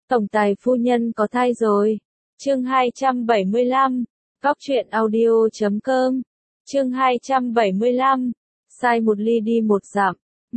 Tổng tài phu nhân có thai rồi. Chương 275. Góc truyện audio.com. Chương 275. Sai một ly đi một dặm.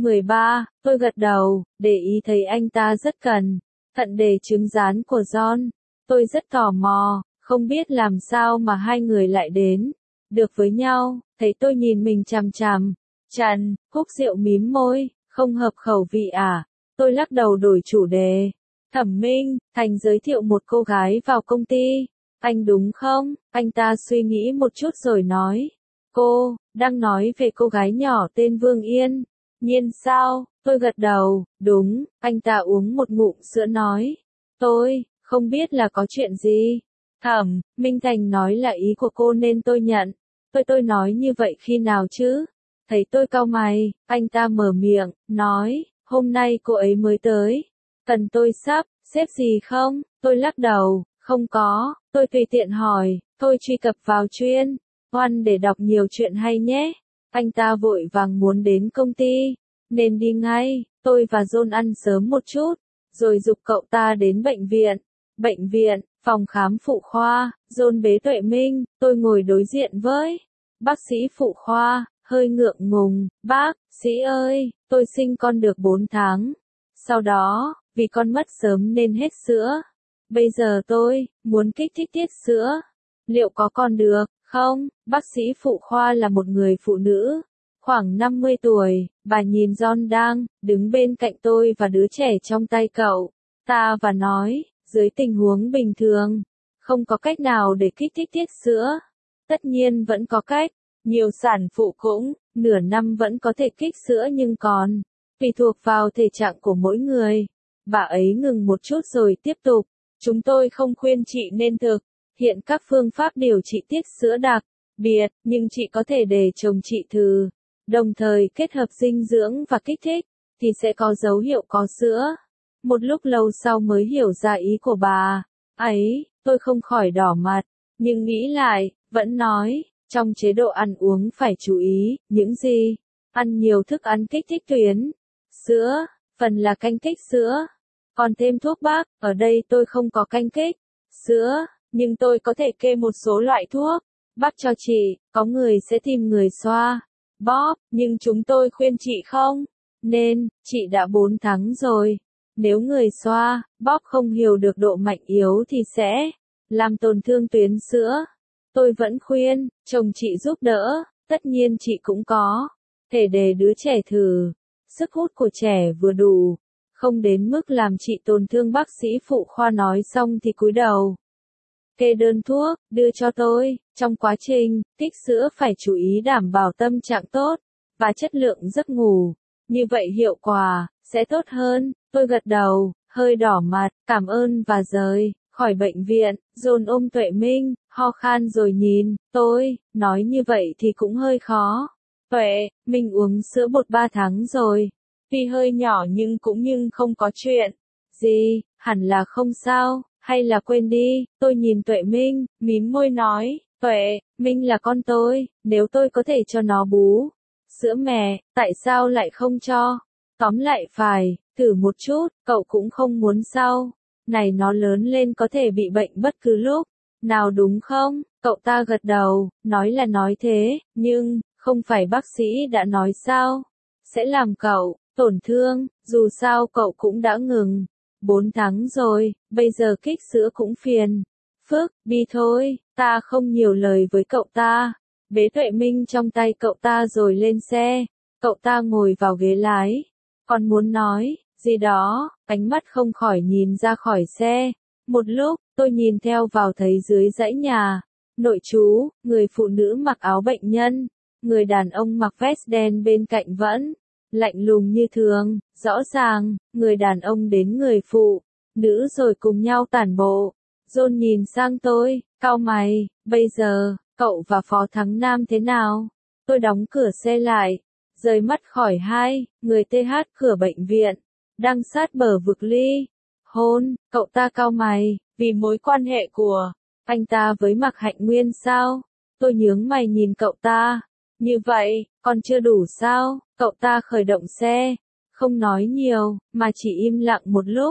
13. Tôi gật đầu, để ý thấy anh ta rất cẩn thận đề trứng rán của John. Tôi rất tò mò, không biết làm sao mà hai người lại đến được với nhau. Thấy tôi nhìn mình chằm chằm, Trần hút rượu mím môi, không hợp khẩu vị à? Tôi lắc đầu đổi chủ đề. Thẩm Minh, Thành giới thiệu một cô gái vào công ty. Anh đúng không? Anh ta suy nghĩ một chút rồi nói. Cô, đang nói về cô gái nhỏ tên Vương Yên. Nhiên sao? Tôi gật đầu, đúng. Anh ta uống một ngụm sữa nói. Tôi, không biết là có chuyện gì. Thẩm Minh Thành nói là ý của cô nên tôi nhận. Tôi nói như vậy khi nào chứ? Thấy tôi cau mày, anh ta mở miệng, nói, hôm nay cô ấy mới tới. Cần tôi sắp xếp gì không? Tôi lắc đầu, không có. Tôi tùy tiện hỏi, tôi truy cập vào chuyên Oan để đọc nhiều chuyện hay nhé. Anh ta vội vàng muốn đến công ty, nên đi ngay. Tôi và John ăn sớm một chút, rồi giục cậu ta đến bệnh viện. Bệnh viện, phòng khám phụ khoa. John bế Tuệ Minh, tôi ngồi đối diện với bác sĩ phụ khoa, hơi ngượng ngùng. Bác sĩ ơi, tôi sinh con được 4 tháng. Sau đó, vì con mất sớm nên hết sữa. Bây giờ tôi muốn kích thích tiết sữa. Liệu có con được không? Bác sĩ phụ khoa là một người phụ nữ, khoảng 50 tuổi. Bà nhìn John đang đứng bên cạnh tôi và đứa trẻ trong tay cậu ta và nói, dưới tình huống bình thường, không có cách nào để kích thích tiết sữa. Tất nhiên vẫn có cách. Nhiều sản phụ cũng nửa năm vẫn có thể kích sữa nhưng còn tùy thuộc vào thể trạng của mỗi người. Bà ấy ngừng một chút rồi tiếp tục. Chúng tôi không khuyên chị nên thực hiện các phương pháp điều trị tiết sữa đặc biệt, nhưng chị có thể để chồng chị thử, đồng thời kết hợp dinh dưỡng và kích thích, thì sẽ có dấu hiệu có sữa. Một lúc lâu sau mới hiểu ra ý của bà ấy, tôi không khỏi đỏ mặt, nhưng nghĩ lại, vẫn nói, trong chế độ ăn uống phải chú ý, những gì? Ăn nhiều thức ăn kích thích tuyến sữa, phần là canh kích sữa. Còn thêm thuốc bắc, ở đây tôi không có canh kích sữa, nhưng tôi có thể kê một số loại thuốc bắc cho chị. Có người sẽ tìm người xoa bóp, nhưng chúng tôi khuyên chị không nên. Chị đã 4 tháng rồi. Nếu người xoa bóp không hiểu được độ mạnh yếu thì sẽ làm tổn thương tuyến sữa. Tôi vẫn khuyên chồng chị giúp đỡ. Tất nhiên chị cũng có thể để đứa trẻ thử. Sức hút của trẻ vừa đủ, không đến mức làm chị tổn thương. Bác sĩ phụ khoa nói xong thì cúi đầu kê đơn thuốc, đưa cho tôi. Trong quá trình kích sữa phải chú ý đảm bảo tâm trạng tốt và chất lượng giấc ngủ. Như vậy hiệu quả sẽ tốt hơn. Tôi gật đầu, hơi đỏ mặt, cảm ơn và rời khỏi bệnh viện. John ôm Tuệ Minh, ho khan rồi nhìn tôi, nói như vậy thì cũng hơi khó. Tuệ Minh uống sữa bột 3 tháng rồi. Tuy hơi nhỏ nhưng không có chuyện gì, hẳn là không sao, hay là quên đi. Tôi nhìn Tuệ Minh, mím môi nói, Tuệ Minh là con tôi, nếu tôi có thể cho nó bú sữa mẹ, tại sao lại không cho? Tóm lại phải thử một chút. Cậu cũng không muốn sau này nó lớn lên có thể bị bệnh bất cứ lúc nào đúng không? Cậu ta gật đầu, nói là nói thế, nhưng không phải bác sĩ đã nói sao? Sẽ làm cậu tổn thương. Dù sao cậu cũng đã ngừng 4 tháng rồi, bây giờ kích sữa cũng phiền phức. Đi thôi. Ta không nhiều lời với cậu ta, bế Tuệ Minh trong tay cậu ta rồi lên xe. Cậu ta ngồi vào ghế lái, còn muốn nói gì đó, ánh mắt không khỏi nhìn ra khỏi xe. Một lúc, tôi nhìn theo vào thấy dưới dãy nhà nội trú, người phụ nữ mặc áo bệnh nhân, người đàn ông mặc vest đen bên cạnh vẫn lạnh lùng như thường. Rõ ràng, người đàn ông đến người phụ nữ rồi cùng nhau tản bộ. John nhìn sang tôi, cau mày, bây giờ, cậu và Phó Thắng Nam thế nào? Tôi đóng cửa xe lại, rời mắt khỏi hai người TH cửa bệnh viện, đang sát bờ vực ly hôn. Cậu ta cau mày, vì mối quan hệ của anh ta với Mạc Hạnh Nguyên sao? Tôi nhướng mày nhìn cậu ta. Như vậy, còn chưa đủ sao? Cậu ta khởi động xe, không nói nhiều, mà chỉ im lặng một lúc.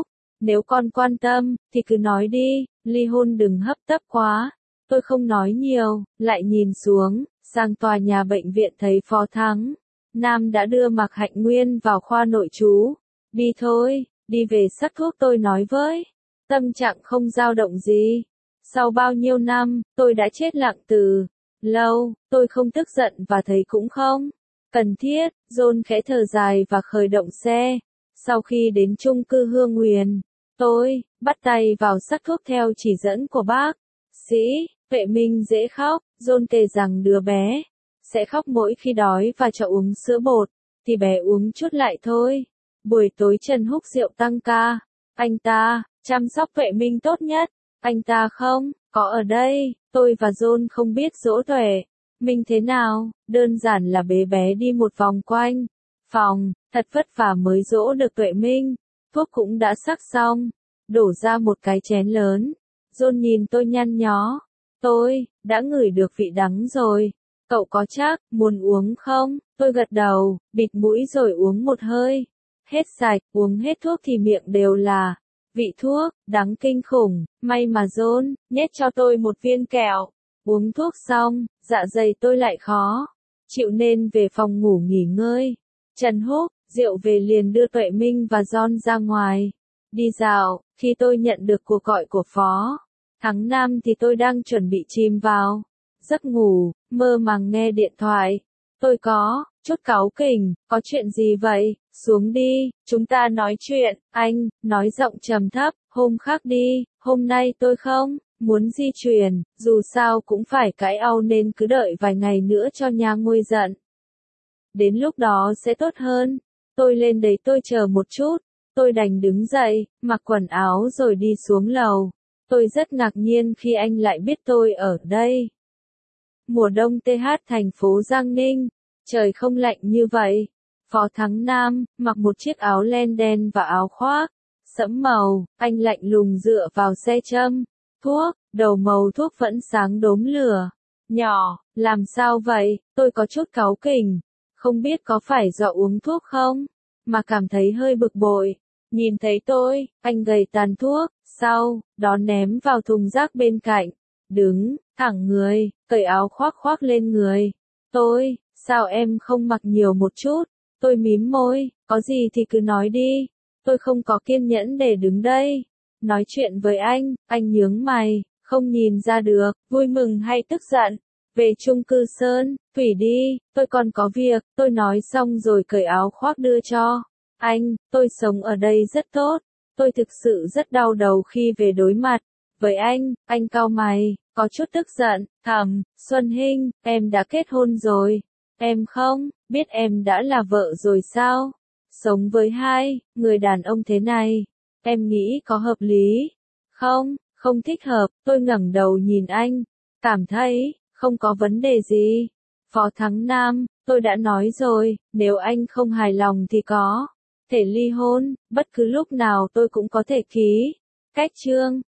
Nếu con quan tâm, thì cứ nói đi, ly hôn đừng hấp tấp quá. Tôi không nói nhiều, lại nhìn xuống, sang tòa nhà bệnh viện thấy Phó Thắng Nam đã đưa Mạc Hạnh Nguyên vào khoa nội trú. Đi thôi, đi về sắc thuốc tôi nói với. Tâm trạng không dao động gì. Sau bao nhiêu năm, tôi đã chết lặng từ lâu, tôi không tức giận và thấy cũng không cần thiết. John khẽ thở dài và khởi động xe. Sau khi đến chung cư Hương Huyền, tôi bắt tay vào sắc thuốc theo chỉ dẫn của bác sĩ. Vệ Minh dễ khóc. John kể rằng đứa bé sẽ khóc mỗi khi đói và cho uống sữa bột, thì bé uống chút lại thôi. Buổi tối Trần hút rượu tăng ca. Anh ta chăm sóc Vệ Minh tốt nhất. Anh ta không có ở đây. Tôi và John không biết dỗ Tuệ Minh thế nào, đơn giản là bế bé đi một vòng quanh phòng, thật vất vả mới dỗ được Tuệ Minh. Thuốc cũng đã sắc xong, đổ ra một cái chén lớn. John nhìn tôi nhăn nhó. Tôi đã ngửi được vị đắng rồi. Cậu có chắc muốn uống không? Tôi gật đầu, bịt mũi rồi uống một hơi. Hết sạch, uống hết thuốc thì miệng đều là vị thuốc, đắng kinh khủng. May mà John nhét cho tôi một viên kẹo. Uống thuốc xong, dạ dày tôi lại khó chịu nên về phòng ngủ nghỉ ngơi. Trần hút rượu về liền đưa Tuệ Minh và John ra ngoài đi dạo. Khi tôi nhận được cuộc gọi của Phó Thắng Nam thì tôi đang chuẩn bị chìm vào giấc ngủ, mơ màng nghe điện thoại. Tôi có chút cáu kỉnh. Có chuyện gì vậy? Xuống đi, chúng ta nói chuyện. Anh nói giọng trầm thấp. Hôm khác đi, hôm nay tôi không muốn di chuyển, dù sao cũng phải cãi nhau nên cứ đợi vài ngày nữa cho nhà nguôi giận. Đến lúc đó sẽ tốt hơn. Tôi lên đấy tôi chờ một chút. Tôi đành đứng dậy, mặc quần áo rồi đi xuống lầu. Tôi rất ngạc nhiên khi anh lại biết tôi ở đây. Mùa đông TH thành phố Giang Ninh, trời không lạnh như vậy. Phó Thắng Nam mặc một chiếc áo len đen và áo khoác sẫm màu. Anh lạnh lùng dựa vào xe châm thuốc, đầu màu thuốc vẫn sáng đốm lửa nhỏ. Làm sao vậy? Tôi có chút cáu kỉnh. Không biết có phải do uống thuốc không, mà cảm thấy hơi bực bội. Nhìn thấy tôi, anh gầy tàn thuốc, sau đó ném vào thùng rác bên cạnh. Đứng thẳng người, cởi áo khoác khoác lên người. Tôi, sao em không mặc nhiều một chút? Tôi mím môi, có gì thì cứ nói đi. Tôi không có kiên nhẫn để đứng đây nói chuyện với anh nhướng mày, không nhìn ra được, vui mừng hay tức giận. Về chung cư Sơn Thủy đi, tôi còn có việc. Tôi nói xong rồi cởi áo khoác đưa cho anh. Tôi sống ở đây rất tốt. Tôi thực sự rất đau đầu khi về đối mặt với anh cau mày, có chút tức giận. Thẩm Xuân Hinh, em đã kết hôn rồi. Em không biết em đã là vợ rồi sao? Sống với hai người đàn ông thế này, em nghĩ có hợp lý không? Không thích hợp. Tôi ngẩng đầu nhìn anh, cảm thấy không có vấn đề gì. Phó Thắng Nam, tôi đã nói rồi, nếu anh không hài lòng thì có thể ly hôn, bất cứ lúc nào tôi cũng có thể ký cách chương.